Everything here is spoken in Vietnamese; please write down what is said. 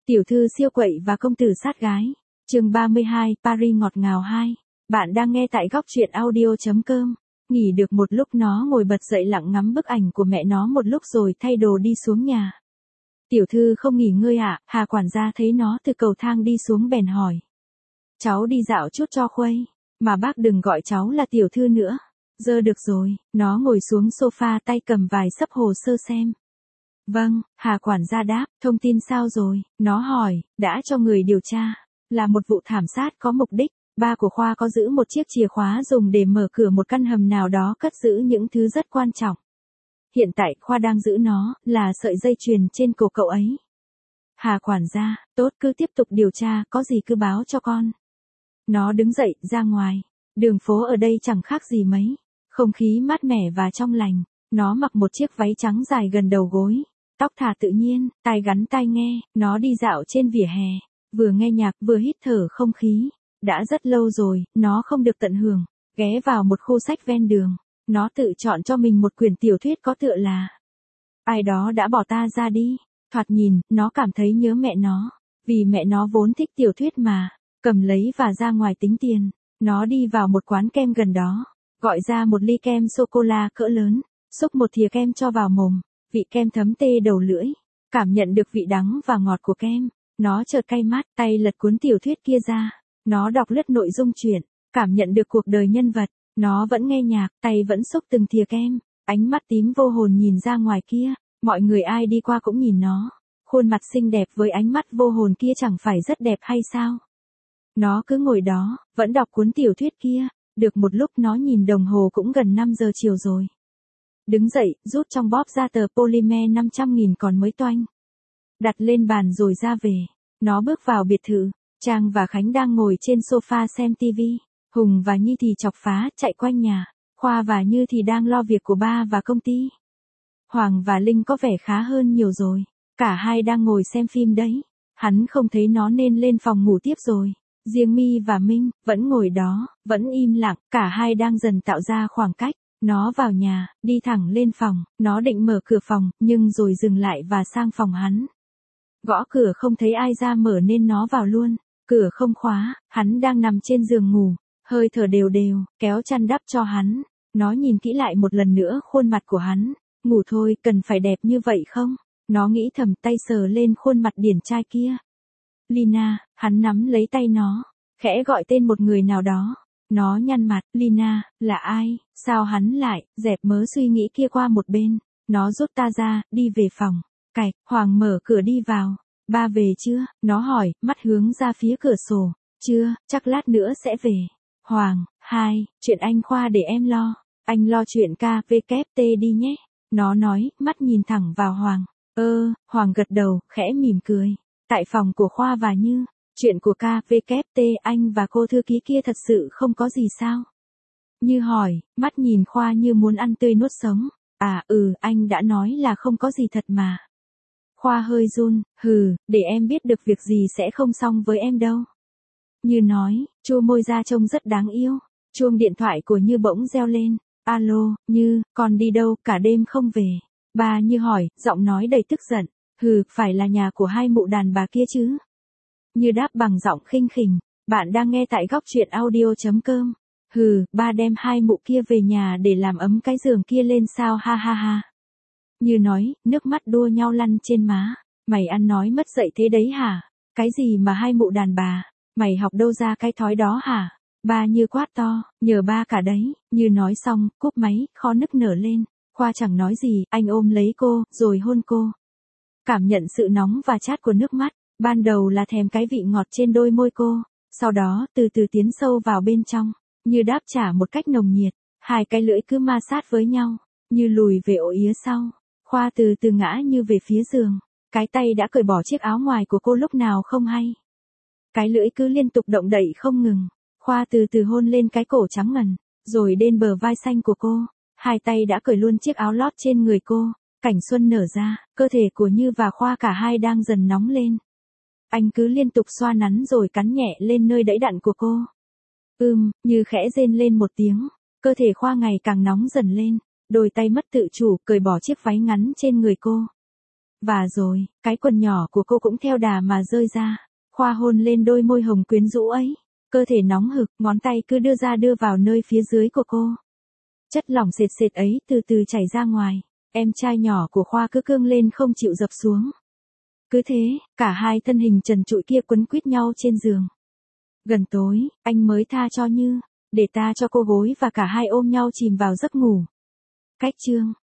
Tiểu thư siêu quậy và công tử sát gái. Chương 32, Paris ngọt ngào 2. Bạn đang nghe tại góc truyện audio.com. Nghỉ được một lúc nó ngồi bật dậy lặng ngắm bức ảnh của mẹ nó một lúc rồi thay đồ đi xuống nhà. Tiểu thư không nghỉ ngơi à? Hà quản gia thấy nó từ cầu thang đi xuống bèn hỏi. Cháu đi dạo chút cho khuây. Mà bác đừng gọi cháu là tiểu thư nữa. Giờ được rồi, nó ngồi xuống sofa tay cầm vài xấp hồ sơ xem. Vâng, Hà quản gia đáp, thông tin sao rồi? Nó hỏi, đã cho người điều tra. Là một vụ thảm sát có mục đích. Ba của Khoa có giữ một chiếc chìa khóa dùng để mở cửa một căn hầm nào đó cất giữ những thứ rất quan trọng. Hiện tại Khoa đang giữ nó, là sợi dây chuyền trên cổ cậu ấy. Hà quản gia, tốt cứ tiếp tục điều tra, có gì cứ báo cho con. Nó đứng dậy, ra ngoài. Đường phố ở đây chẳng khác gì mấy. Không khí mát mẻ và trong lành. Nó mặc một chiếc váy trắng dài gần đầu gối. Tóc thả tự nhiên, tai gắn tai nghe, nó đi dạo trên vỉa hè. Vừa nghe nhạc vừa hít thở không khí. Đã rất lâu rồi, nó không được tận hưởng. Ghé vào một khu sách ven đường. Nó tự chọn cho mình một quyển tiểu thuyết có tựa là Ai đó đã bỏ ta ra đi. Thoạt nhìn, nó cảm thấy nhớ mẹ nó. Vì mẹ nó vốn thích tiểu thuyết mà. Cầm lấy và ra ngoài tính tiền. Nó đi vào một quán kem gần đó. Gọi ra một ly kem sô-cô-la cỡ lớn. Xúc một thìa kem cho vào mồm. Vị kem thấm tê đầu lưỡi. Cảm nhận được vị đắng và ngọt của kem. Nó chợt cay mắt, tay lật cuốn tiểu thuyết kia ra. Nó đọc lướt nội dung truyện. Cảm nhận được cuộc đời nhân vật. Nó vẫn nghe nhạc, tay vẫn xúc từng thìa kem. Ánh mắt tím vô hồn nhìn ra ngoài kia. Mọi người ai đi qua cũng nhìn nó. Khuôn mặt xinh đẹp với ánh mắt vô hồn kia chẳng phải rất đẹp hay sao? Nó cứ ngồi đó, vẫn đọc cuốn tiểu thuyết kia. Được một lúc nó nhìn đồng hồ cũng gần 5 giờ chiều rồi. Đứng dậy, rút trong bóp ra tờ polymer 500.000 còn mới toanh. Đặt lên bàn rồi ra về. Nó bước vào biệt thự. Trang và Khánh đang ngồi trên sofa xem tivi. Hùng và Nhi thì chọc phá, chạy quanh nhà. Khoa và Như thì đang lo việc của ba và công ty. Hoàng và Linh có vẻ khá hơn nhiều rồi. Cả hai đang ngồi xem phim đấy. Hắn không thấy nó nên lên phòng ngủ tiếp rồi. Riêng My và Minh, vẫn ngồi đó, vẫn im lặng. Cả hai đang dần tạo ra khoảng cách. Nó vào nhà, đi thẳng lên phòng. Nó định mở cửa phòng, nhưng rồi dừng lại và sang phòng hắn. Gõ cửa không thấy ai ra mở nên nó vào luôn. Cửa không khóa, hắn đang nằm trên giường ngủ. Hơi thở đều đều, kéo chăn đắp cho hắn. Nó nhìn kỹ lại một lần nữa khuôn mặt của hắn. Ngủ thôi, cần phải đẹp như vậy không? Nó nghĩ thầm, tay sờ lên khuôn mặt điển trai kia. Lina, hắn nắm lấy tay nó. Khẽ gọi tên một người nào đó. Nó nhăn mặt, Lina, là ai? Sao hắn lại, dẹp mớ suy nghĩ kia qua một bên. Nó rút ta ra, đi về phòng. Cạch, Hoàng mở cửa đi vào. Ba về chưa? Nó hỏi, mắt hướng ra phía cửa sổ. Chưa, chắc lát nữa sẽ về. Hoàng, chuyện anh Khoa để em lo. Anh lo chuyện KVKT đi nhé. Nó nói, mắt nhìn thẳng vào Hoàng. Hoàng gật đầu, khẽ mỉm cười. Tại phòng của Khoa và Như, chuyện của KVKT anh và cô thư ký kia thật sự không có gì sao? Như hỏi, mắt nhìn Khoa như muốn ăn tươi nuốt sống. Anh đã nói là không có gì thật mà. Khoa hơi run, để em biết được việc gì sẽ không xong với em đâu. Như nói, chu môi ra trông rất đáng yêu. Chuông điện thoại của Như bỗng reo lên. Alo, Như, con đi đâu, cả đêm không về. Bà Như hỏi, giọng nói đầy tức giận. Phải là nhà của hai mụ đàn bà kia chứ. Như đáp bằng giọng khinh khỉnh. Bạn đang nghe tại góc truyện audio.com. Ba đem hai mụ kia về nhà để làm ấm cái giường kia lên sao ha ha ha. Như nói, nước mắt đua nhau lăn trên má. Mày ăn nói mất dạy thế đấy hả? Cái gì mà hai mụ đàn bà? Mày học đâu ra cái thói đó hả? Ba Như quát to, nhờ ba cả đấy. Như nói xong, cúp máy, kho nức nở lên. Khoa chẳng nói gì, anh ôm lấy cô, rồi hôn cô. Cảm nhận sự nóng và chát của nước mắt. Ban đầu là thèm cái vị ngọt trên đôi môi cô. Sau đó, từ từ tiến sâu vào bên trong. Như đáp trả một cách nồng nhiệt. Hai cái lưỡi cứ ma sát với nhau. Như lùi về ổ yếm sau. Khoa từ từ ngã Như về phía giường. Cái tay đã cởi bỏ chiếc áo ngoài của cô lúc nào không hay. Cái lưỡi cứ liên tục động đậy không ngừng. Khoa từ từ hôn lên cái cổ trắng ngần, rồi đến bờ vai xanh của cô. Hai tay đã cởi luôn chiếc áo lót trên người cô. Cảnh xuân nở ra, cơ thể của Như và Khoa cả hai đang dần nóng lên. Anh cứ liên tục xoa nắn rồi cắn nhẹ lên nơi đẫy đặn của cô. Như khẽ rên lên một tiếng. Cơ thể Khoa ngày càng nóng dần lên. Đôi tay mất tự chủ cởi bỏ chiếc váy ngắn trên người cô. Và rồi, cái quần nhỏ của cô cũng theo đà mà rơi ra. Khoa hôn lên đôi môi hồng quyến rũ ấy. Cơ thể nóng hực, ngón tay cứ đưa ra đưa vào nơi phía dưới của cô. Chất lỏng sệt sệt ấy từ từ chảy ra ngoài. Em trai nhỏ của Khoa cứ cương lên không chịu dập xuống. Cứ thế, cả hai thân hình trần trụi kia quấn quýt nhau trên giường. Gần tối, anh mới tha cho Như, để ta cho cô gối và cả hai ôm nhau chìm vào giấc ngủ. Cách chương